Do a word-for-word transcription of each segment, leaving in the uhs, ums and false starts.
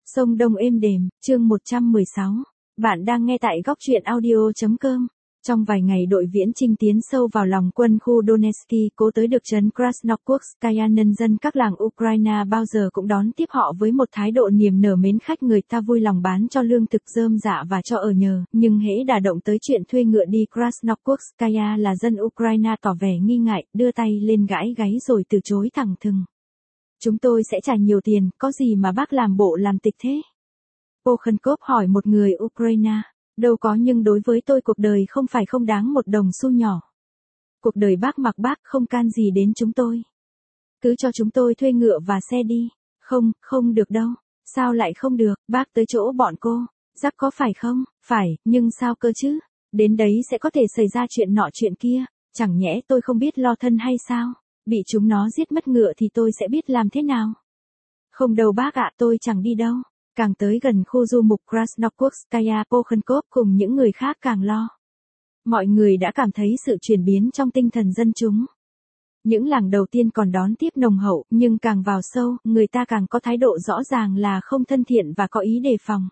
Sông Đông êm đềm, chương một trăm mười sáu. Bạn đang nghe tại góc truyện audio chấm com. Trong vài ngày đội viễn chinh tiến sâu vào lòng quân khu Donetsky, cố tới được trấn Krasnogorskaya, nhân dân các làng Ukraine bao giờ cũng đón tiếp họ với một thái độ niềm nở mến khách, người ta vui lòng bán cho lương thực rơm rạ và cho ở nhờ, nhưng hễ đả động tới chuyện thuê ngựa đi Krasnogorskaya là dân Ukraine tỏ vẻ nghi ngại, đưa tay lên gãi gáy rồi từ chối thẳng thừng. Chúng tôi sẽ trả nhiều tiền, có gì mà bác làm bộ làm tịch thế? Pokhenkov hỏi một người Ukraine. Đâu có, nhưng đối với tôi cuộc đời không phải không đáng một đồng xu nhỏ. Cuộc đời bác mặc bác không can gì đến chúng tôi. Cứ cho chúng tôi thuê ngựa và xe đi. Không, không được đâu. Sao lại không được, bác tới chỗ bọn cô. Rắc có phải không? Phải, nhưng sao cơ chứ? Đến đấy sẽ có thể xảy ra chuyện nọ chuyện kia. Chẳng nhẽ tôi không biết lo thân hay sao? Bị chúng nó giết mất ngựa thì tôi sẽ biết làm thế nào? Không đâu bác ạ, tôi chẳng đi đâu. Càng tới gần khu du mục Krasnogorskaya, Pokhenkov cùng những người khác càng lo. Mọi người đã cảm thấy sự chuyển biến trong tinh thần dân chúng. Những làng đầu tiên còn đón tiếp nồng hậu, nhưng càng vào sâu, người ta càng có thái độ rõ ràng là không thân thiện và có ý đề phòng.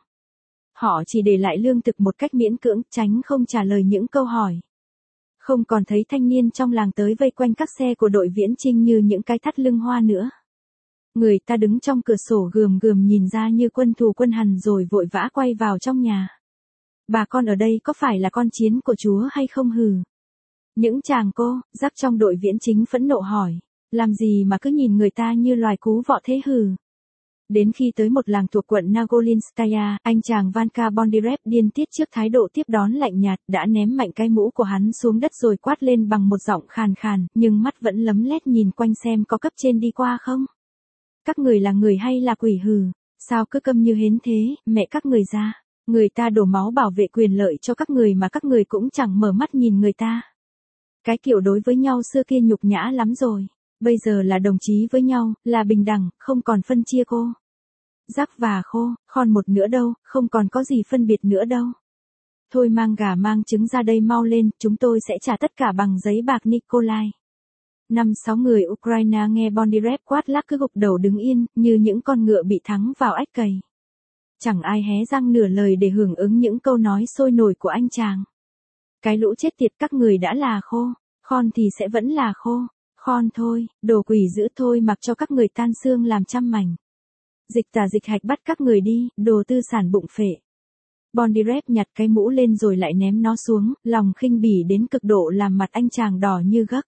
Họ chỉ để lại lương thực một cách miễn cưỡng, tránh không trả lời những câu hỏi. Không còn thấy thanh niên trong làng tới vây quanh các xe của đội viễn chinh như những cái thắt lưng hoa nữa. Người ta đứng trong cửa sổ gườm gườm nhìn ra như quân thù quân hằn rồi vội vã quay vào trong nhà. Bà con ở đây có phải là con chiến của Chúa hay không hừ? Những chàng cô, rắc trong đội viễn chính phẫn nộ hỏi. Làm gì mà cứ nhìn người ta như loài cú vọ thế hừ? Đến khi tới một làng thuộc quận Nagolinskaya, anh chàng Vanka Bondirev điên tiết trước thái độ tiếp đón lạnh nhạt, đã ném mạnh cái mũ của hắn xuống đất rồi quát lên bằng một giọng khàn khàn, nhưng mắt vẫn lấm lét nhìn quanh xem có cấp trên đi qua không. Các người là người hay là quỷ hừ? Sao cứ câm như hến thế, mẹ các người ra. Người ta đổ máu bảo vệ quyền lợi cho các người mà các người cũng chẳng mở mắt nhìn người ta. Cái kiểu đối với nhau xưa kia nhục nhã lắm rồi. Bây giờ là đồng chí với nhau, là bình đẳng, không còn phân chia cô. Rắc và khô, còn một nữa đâu, không còn có gì phân biệt nữa đâu. Thôi mang gà mang trứng ra đây mau lên, chúng tôi sẽ trả tất cả bằng giấy bạc Nikolai. Năm sáu người Ukraine nghe Bondirev quát lác cứ gục đầu đứng yên, như những con ngựa bị thắng vào ách cày. Chẳng ai hé răng nửa lời để hưởng ứng những câu nói sôi nổi của anh chàng. Cái lũ chết tiệt, các người đã là khô, khon thì sẽ vẫn là khô. Khon thôi, đồ quỷ dữ thôi, mặc cho các người tan xương làm trăm mảnh. Dịch tả dịch hạch bắt các người đi, đồ tư sản bụng phệ. Bondirev nhặt cái mũ lên rồi lại ném nó xuống, lòng khinh bỉ đến cực độ làm mặt anh chàng đỏ như gấc.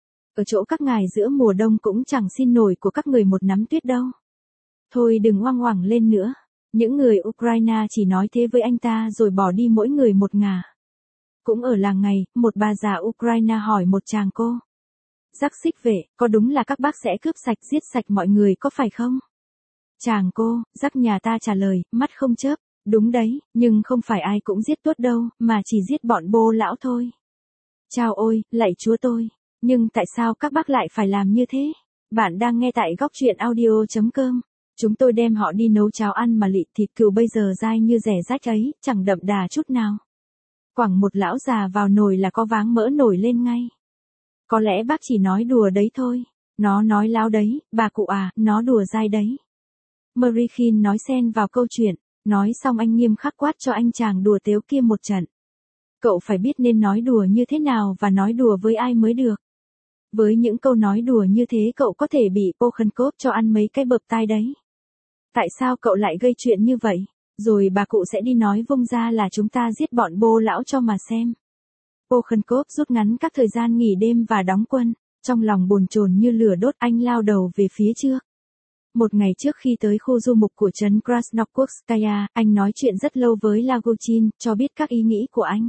Ở chỗ các ngài giữa mùa đông cũng chẳng xin nổi của các người một nắm tuyết đâu. Thôi đừng oang oảng lên nữa. Những người Ukraine chỉ nói thế với anh ta rồi bỏ đi mỗi người một ngả. Cũng ở làng ngày, một bà già Ukraine hỏi một chàng cô. Rắc xích vệ, có đúng là các bác sẽ cướp sạch giết sạch mọi người có phải không? Chàng cô, rắc nhà ta trả lời, mắt không chớp. Đúng đấy, nhưng không phải ai cũng giết tuốt đâu, mà chỉ giết bọn bô lão thôi. Chao ôi, lạy Chúa tôi. Nhưng tại sao các bác lại phải làm như thế? Bạn đang nghe tại góc truyện audio chấm com. Chúng tôi đem họ đi nấu cháo ăn mà lị, thịt cừu bây giờ dai như rẻ rách ấy, chẳng đậm đà chút nào. Quẳng một lão già vào nồi là có váng mỡ nổi lên ngay. Có lẽ bác chỉ nói đùa đấy thôi. Nó nói láo đấy, bà cụ à, nó đùa dai đấy. Marikhin nói xen vào câu chuyện. Nói xong anh nghiêm khắc quát cho anh chàng đùa tếu kia một trận. Cậu phải biết nên nói đùa như thế nào và nói đùa với ai mới được. Với những câu nói đùa như thế cậu có thể bị Pokhenkov cho ăn mấy cái bợp tai đấy. Tại sao cậu lại gây chuyện như vậy? Rồi bà cụ sẽ đi nói vung ra là chúng ta giết bọn bô lão cho mà xem. Pokhenkov rút ngắn các thời gian nghỉ đêm và đóng quân. Trong lòng bồn chồn như lửa đốt, anh lao đầu về phía trước. Một ngày trước khi tới khu du mục của trấn Krasnogorskaya, anh nói chuyện rất lâu với Lagochin, cho biết các ý nghĩ của anh.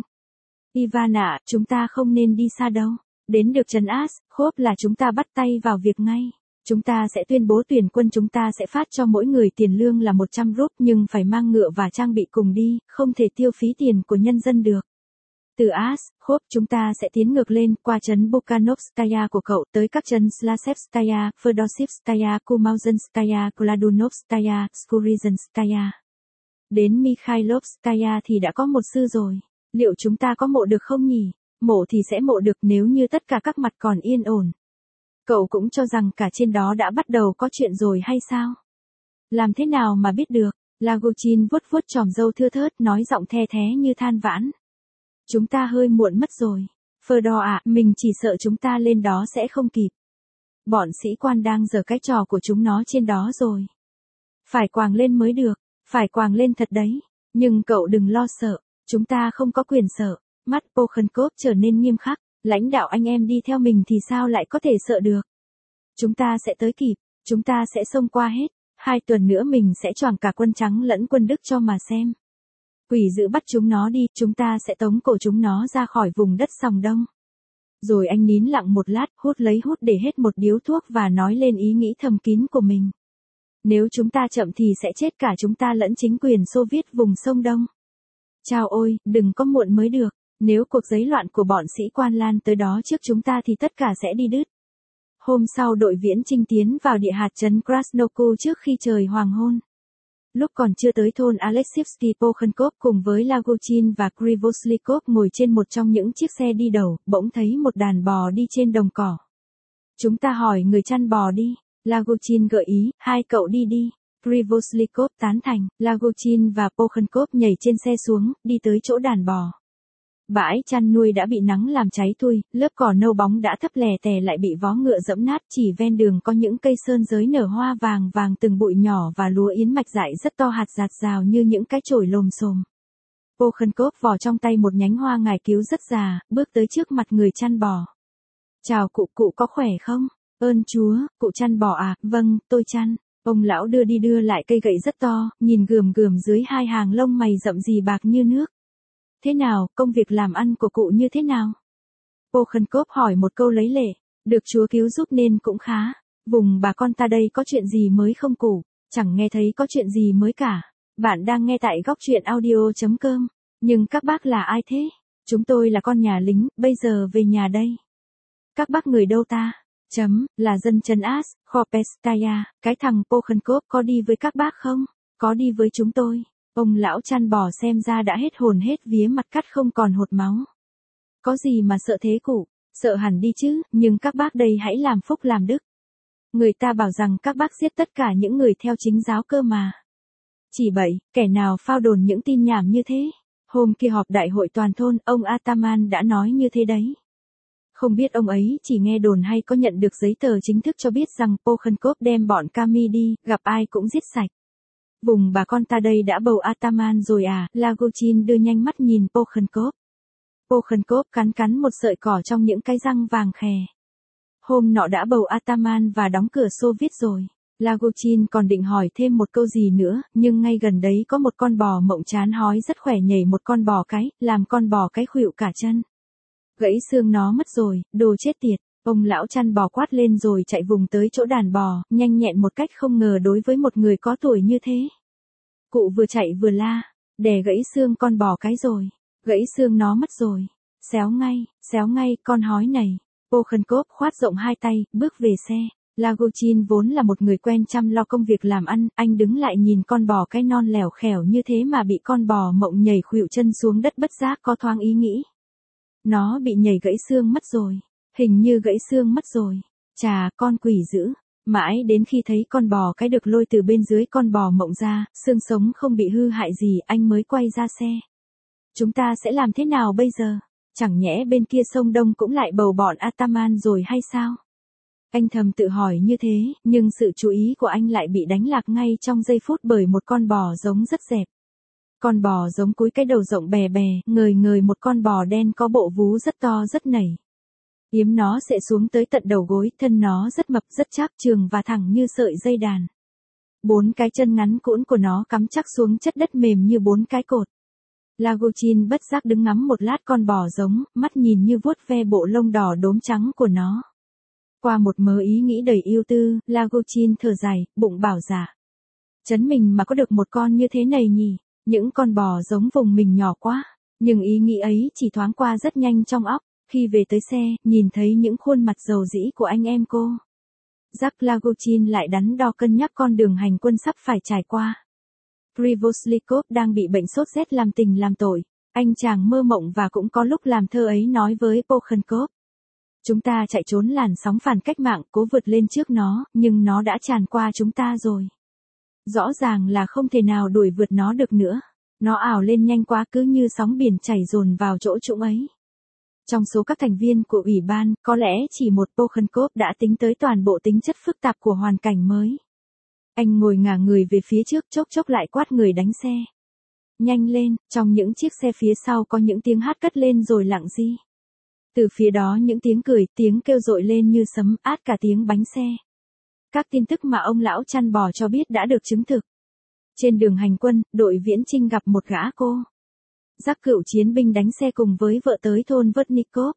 Ivan ạ, chúng ta không nên đi xa đâu. Đến được trấn Ashkhov là chúng ta bắt tay vào việc ngay. Chúng ta sẽ tuyên bố tuyển quân, chúng ta sẽ phát cho mỗi người tiền lương là một trăm rúp, nhưng phải mang ngựa và trang bị cùng đi, không thể tiêu phí tiền của nhân dân được. Từ Ashkhov chúng ta sẽ tiến ngược lên qua trấn Bukhanovskaya của cậu tới các trấn Slasevskaya, Fedosivskaya, Kumauzenskaya, Kladunovskaya, Skurizhenskaya. Đến Mikhailovskaya thì đã có một sư rồi. Liệu chúng ta có mộ được không nhỉ? Mộ thì sẽ mộ được nếu như tất cả các mặt còn yên ổn. Cậu cũng cho rằng cả trên đó đã bắt đầu có chuyện rồi hay sao? Làm thế nào mà biết được? Lagochin vuốt vuốt chòm râu thưa thớt nói giọng the thé như than vãn. Chúng ta hơi muộn mất rồi. Fedor ạ, mình chỉ sợ chúng ta lên đó sẽ không kịp. Bọn sĩ quan đang giở cái trò của chúng nó trên đó rồi. Phải quàng lên mới được, phải quàng lên thật đấy. Nhưng cậu đừng lo sợ, chúng ta không có quyền sợ. Mắt Pokhenkov trở nên nghiêm khắc, lãnh đạo anh em đi theo mình thì sao lại có thể sợ được. Chúng ta sẽ tới kịp, chúng ta sẽ xông qua hết. Hai tuần nữa mình sẽ choàng cả quân trắng lẫn quân Đức cho mà xem. Quỷ dữ bắt chúng nó đi, chúng ta sẽ tống cổ chúng nó ra khỏi vùng đất Sòng Đông. Rồi anh nín lặng một lát, hút lấy hút để hết một điếu thuốc và nói lên ý nghĩ thầm kín của mình. Nếu chúng ta chậm thì sẽ chết cả chúng ta lẫn chính quyền Xô Viết vùng sông Đông. Chao ôi, đừng có muộn mới được, nếu cuộc giấy loạn của bọn sĩ quan lan tới đó trước chúng ta thì tất cả sẽ đi đứt. Hôm sau đội viễn chinh tiến vào địa hạt trấn Krasnoku trước khi trời hoàng hôn. Lúc còn chưa tới thôn Alexeyevsky, Pokhenkov cùng với Lagochin và Krivoslikov ngồi trên một trong những chiếc xe đi đầu, bỗng thấy một đàn bò đi trên đồng cỏ. Chúng ta hỏi người chăn bò đi, Lagochin gợi ý, hai cậu đi đi. Krivoslikov tán thành, Lagochin và Pokhenkov nhảy trên xe xuống, đi tới chỗ đàn bò. Bãi chăn nuôi đã bị nắng làm cháy thui, lớp cỏ nâu bóng đã thấp lè tè lại bị vó ngựa dẫm nát, chỉ ven đường có những cây sơn giới nở hoa vàng vàng từng bụi nhỏ và lúa yến mạch dại rất to hạt rạt rào như những cái chổi lồm xồm. Pokhenkov vò trong tay một nhánh hoa ngải cứu rất già, bước tới trước mặt người chăn bò. Chào cụ, cụ có khỏe không? Ơn Chúa, cụ chăn bò à, vâng, tôi chăn. Ông lão đưa đi đưa lại cây gậy rất to, nhìn gườm gườm dưới hai hàng lông mày rậm rì bạc như nước. Thế nào, công việc làm ăn của cụ như thế nào? Pokhenkov hỏi một câu lấy lệ, được Chúa cứu giúp nên cũng khá. Vùng bà con ta đây có chuyện gì mới không cụ? Chẳng nghe thấy có chuyện gì mới cả. Bạn đang nghe tại góc truyện audio chấm com. Nhưng các bác là ai thế? Chúng tôi là con nhà lính, bây giờ về nhà đây. Các bác người đâu ta? Chấm, là dân trấn As, Khopeskaya, cái thằng Pokhenkov có đi với các bác không? Có đi với chúng tôi. Ông lão chăn bò xem ra đã hết hồn hết vía, mặt cắt không còn hột máu. Có gì mà sợ thế cụ? Sợ hẳn đi chứ, nhưng các bác đây hãy làm phúc làm đức. Người ta bảo rằng các bác giết tất cả những người theo chính giáo cơ mà. Chỉ bậy, kẻ nào phao đồn những tin nhảm như thế? Hôm kia họp đại hội toàn thôn, ông Ataman đã nói như thế đấy. Không biết ông ấy chỉ nghe đồn hay có nhận được giấy tờ chính thức cho biết rằng Pokhenkov đem bọn Kami đi, gặp ai cũng giết sạch. Vùng bà con ta đây đã bầu Ataman rồi à? Lagochin đưa nhanh mắt nhìn Pokhenkov. Pokhenkov cắn cắn một sợi cỏ trong những cái răng vàng khè. Hôm nọ đã bầu Ataman và đóng cửa Xô Viết rồi. Lagochin còn định hỏi thêm một câu gì nữa, nhưng ngay gần đấy có một con bò mộng chán hói rất khỏe nhảy một con bò cái, làm con bò cái khuỵu cả chân. Gãy xương nó mất rồi, đồ chết tiệt. Ông lão chăn bò quát lên rồi chạy vùng tới chỗ đàn bò, nhanh nhẹn một cách không ngờ đối với một người có tuổi như thế. Cụ vừa chạy vừa la, đè gãy xương con bò cái rồi, gãy xương nó mất rồi. Xéo ngay, xéo ngay, con hói này. Pokhenkov khoát rộng hai tay, bước về xe. Lagochin vốn là một người quen chăm lo công việc làm ăn, anh đứng lại nhìn con bò cái non lẻo khẻo như thế mà bị con bò mộng nhảy khuỵu chân xuống đất, bất giác có thoáng ý nghĩ. Nó bị nhảy gãy xương mất rồi. Hình như gãy xương mất rồi. Chà, con quỷ dữ. Mãi đến khi thấy con bò cái được lôi từ bên dưới con bò mộng ra, xương sống không bị hư hại gì, anh mới quay ra xe. Chúng ta sẽ làm thế nào bây giờ? Chẳng nhẽ bên kia sông Đông cũng lại bầu bọn Ataman rồi hay sao? Anh thầm tự hỏi như thế, nhưng sự chú ý của anh lại bị đánh lạc ngay trong giây phút bởi một con bò giống rất dẹp. Con bò giống cúi cái đầu rộng bè bè, ngời ngời, một con bò đen có bộ vú rất to rất nảy. Yếm nó sẽ xuống tới tận đầu gối, thân nó rất mập rất chắc, trường và thẳng như sợi dây đàn. Bốn cái chân ngắn cũn của nó cắm chắc xuống chất đất mềm như bốn cái cột. Lagochin bất giác đứng ngắm một lát con bò giống, mắt nhìn như vuốt ve bộ lông đỏ đốm trắng của nó. Qua một mớ ý nghĩ đầy ưu tư, Lagochin thở dài, bụng bảo dạ. Chấn mình mà có được một con như thế này nhỉ, những con bò giống vùng mình nhỏ quá, nhưng ý nghĩ ấy chỉ thoáng qua rất nhanh trong óc. Khi về tới xe, nhìn thấy những khuôn mặt dầu dĩ của anh em cô. Jack Lagochin lại đắn đo cân nhắc con đường hành quân sắp phải trải qua. Krivoslikov đang bị bệnh sốt rét làm tình làm tội. Anh chàng mơ mộng và cũng có lúc làm thơ ấy nói với Pokhenkov. Chúng ta chạy trốn làn sóng phản cách mạng, cố vượt lên trước nó, nhưng nó đã tràn qua chúng ta rồi. Rõ ràng là không thể nào đuổi vượt nó được nữa. Nó ảo lên nhanh quá cứ như sóng biển chảy dồn vào chỗ trũng ấy. Trong số các thành viên của ủy ban, có lẽ chỉ một Pokhenkopf đã tính tới toàn bộ tính chất phức tạp của hoàn cảnh mới. Anh ngồi ngả người về phía trước chốc chốc lại quát người đánh xe. Nhanh lên, trong những chiếc xe phía sau có những tiếng hát cất lên rồi lặng di. Từ phía đó những tiếng cười, tiếng kêu dội lên như sấm át cả tiếng bánh xe. Các tin tức mà ông lão chăn bò cho biết đã được chứng thực. Trên đường hành quân, đội viễn chinh gặp một gã cô. Giác cựu chiến binh đánh xe cùng với vợ tới thôn Votnikov.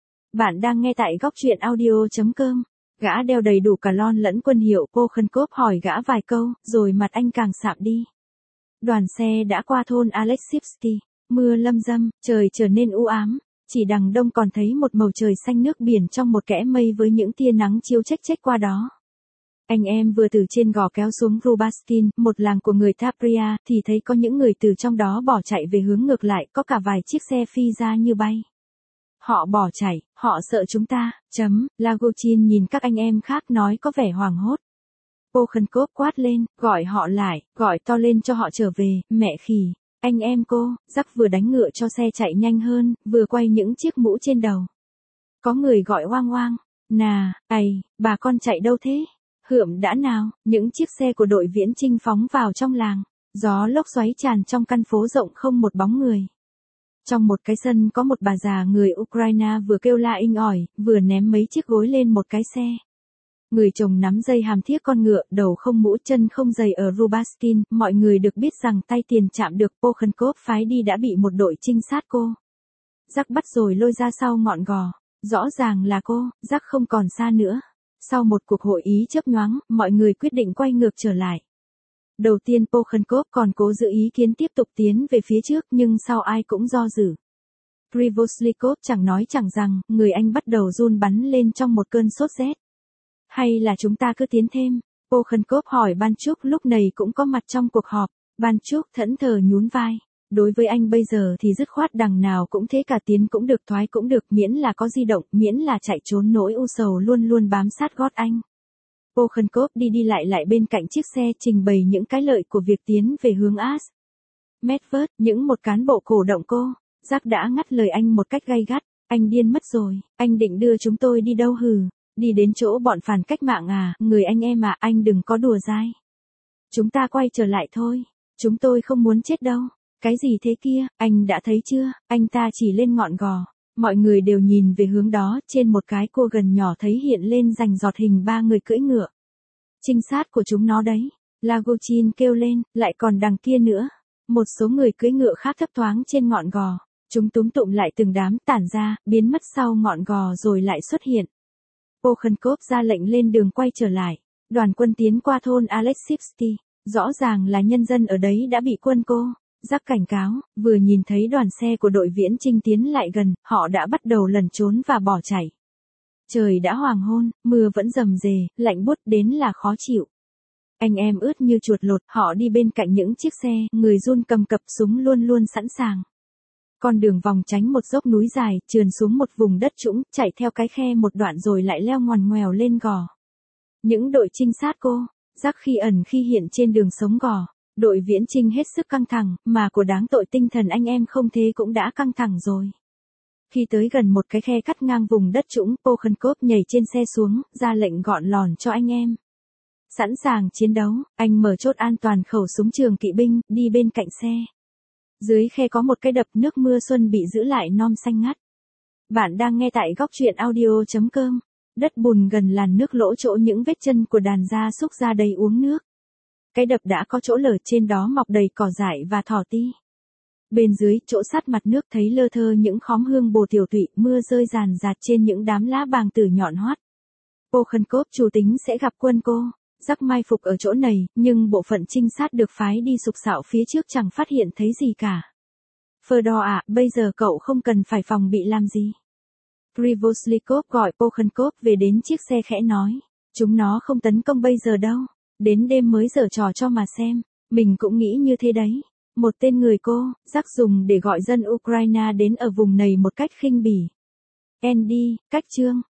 Bạn đang nghe tại góc truyện audio chấm com. Gã đeo đầy đủ cả lon lẫn quân hiệu Pokhenkopf hỏi gã vài câu, rồi mặt anh càng sạm đi. Đoàn xe đã qua thôn Alexivsky, mưa lâm dâm, trời trở nên u ám, chỉ đằng đông còn thấy một màu trời xanh nước biển trong một kẽ mây với những tia nắng chiếu chếch chếch qua đó. Anh em vừa từ trên gò kéo xuống Rubastin, một làng của người Tapria, thì thấy có những người từ trong đó bỏ chạy về hướng ngược lại, có cả vài chiếc xe phi ra như bay. Họ bỏ chạy, họ sợ chúng ta, chấm, Lagochin nhìn các anh em khác nói có vẻ hoảng hốt. Pokhenkopf quát lên, gọi họ lại, gọi to lên cho họ trở về, mẹ khỉ, anh em cô, Jack vừa đánh ngựa cho xe chạy nhanh hơn, vừa quay những chiếc mũ trên đầu. Có người gọi oang oang, nà, ầy, bà con chạy đâu thế? Hượm đã nào, những chiếc xe của đội viễn chinh phóng vào trong làng, gió lốc xoáy tràn trong căn phố rộng không một bóng người. Trong một cái sân có một bà già người Ukraine vừa kêu la inh ỏi, vừa ném mấy chiếc gối lên một cái xe. Người chồng nắm dây hàm thiếc con ngựa, đầu không mũ chân không giày ở Rubastin, mọi người được biết rằng tay tiền chạm được Pokhenkopf phái đi đã bị một đội trinh sát cô. Jack bắt rồi lôi ra sau ngọn gò, rõ ràng là cô, Jack không còn xa nữa. Sau một cuộc hội ý chớp nhoáng, mọi người quyết định quay ngược trở lại. Đầu tiên Pokhenkopf còn cố giữ ý kiến tiếp tục tiến về phía trước nhưng sau ai cũng do dự. Privoslikov chẳng nói chẳng rằng, người anh bắt đầu run bắn lên trong một cơn sốt rét. Hay là chúng ta cứ tiến thêm? Pokhenkopf hỏi Banchuk lúc này cũng có mặt trong cuộc họp. Banchuk thẫn thờ nhún vai. Đối với anh bây giờ thì dứt khoát đằng nào cũng thế, cả tiến cũng được thoái cũng được, miễn là có di động, miễn là chạy trốn, nỗi u sầu luôn luôn bám sát gót anh. Pokhenkopf đi đi lại lại bên cạnh chiếc xe trình bày những cái lợi của việc tiến về hướng As. Medved, những một cán bộ cổ động cô. Jack đã ngắt lời anh một cách gay gắt. Anh điên mất rồi, anh định đưa chúng tôi đi đâu hừ? Đi đến chỗ bọn phản cách mạng à, người anh em à, anh đừng có đùa dai. Chúng ta quay trở lại thôi, chúng tôi không muốn chết đâu. Cái gì thế kia, anh đã thấy chưa, anh ta chỉ lên ngọn gò. Mọi người đều nhìn về hướng đó, trên một cái cua gần nhỏ thấy hiện lên rành giọt hình ba người cưỡi ngựa. Trinh sát của chúng nó đấy, Lagochin kêu lên, lại còn đằng kia nữa. Một số người cưỡi ngựa khác thấp thoáng trên ngọn gò. Chúng túm tụm lại từng đám tản ra, biến mất sau ngọn gò rồi lại xuất hiện. Pokhenkopf ra lệnh lên đường quay trở lại. Đoàn quân tiến qua thôn Alexivsky. Rõ ràng là nhân dân ở đấy đã bị quân cô. Jack cảnh cáo, vừa nhìn thấy đoàn xe của đội viễn chinh tiến lại gần, họ đã bắt đầu lẩn trốn và bỏ chạy. Trời đã hoàng hôn, mưa vẫn rầm rề, lạnh buốt đến là khó chịu. Anh em ướt như chuột lột, họ đi bên cạnh những chiếc xe, người run cầm cập, súng luôn luôn sẵn sàng. Con đường vòng tránh một dốc núi dài, trườn xuống một vùng đất trũng, chạy theo cái khe một đoạn rồi lại leo ngoằn ngoèo lên gò. Những đội trinh sát cô, Jack khi ẩn khi hiện trên đường sống gò. Đội viễn chinh hết sức căng thẳng, mà của đáng tội tinh thần anh em không thế cũng đã căng thẳng rồi. Khi tới gần một cái khe cắt ngang vùng đất trũng, Pokhenkopf nhảy trên xe xuống, ra lệnh gọn lòn cho anh em. Sẵn sàng chiến đấu, anh mở chốt an toàn khẩu súng trường kỵ binh, đi bên cạnh xe. Dưới khe có một cái đập, nước mưa xuân bị giữ lại non xanh ngắt. Bạn đang nghe tại góc truyện audio chấm com. Đất bùn gần làn nước lỗ chỗ những vết chân của đàn gia súc ra đây uống nước. Cái đập đã có chỗ lở, trên đó mọc đầy cỏ dại và thỏ ti. Bên dưới, chỗ sát mặt nước thấy lơ thơ những khóm hương bồ tiểu tụy, mưa rơi ràn rạt trên những đám lá bàng tử nhọn hoắt. Pokhenkopf chủ tính sẽ gặp quân cô. Jack mai phục ở chỗ này, nhưng bộ phận trinh sát được phái đi sục sạo phía trước chẳng phát hiện thấy gì cả. Fedor ạ, bây giờ cậu không cần phải phòng bị làm gì. Privoslikov gọi Pokhenkopf về đến chiếc xe khẽ nói. Chúng nó không tấn công bây giờ đâu. Đến đêm mới giở trò cho mà xem. Mình cũng nghĩ như thế đấy. Một tên người cô, Jack dùng để gọi dân Ukraine đến ở vùng này một cách khinh bỉ. Andy, cách chương.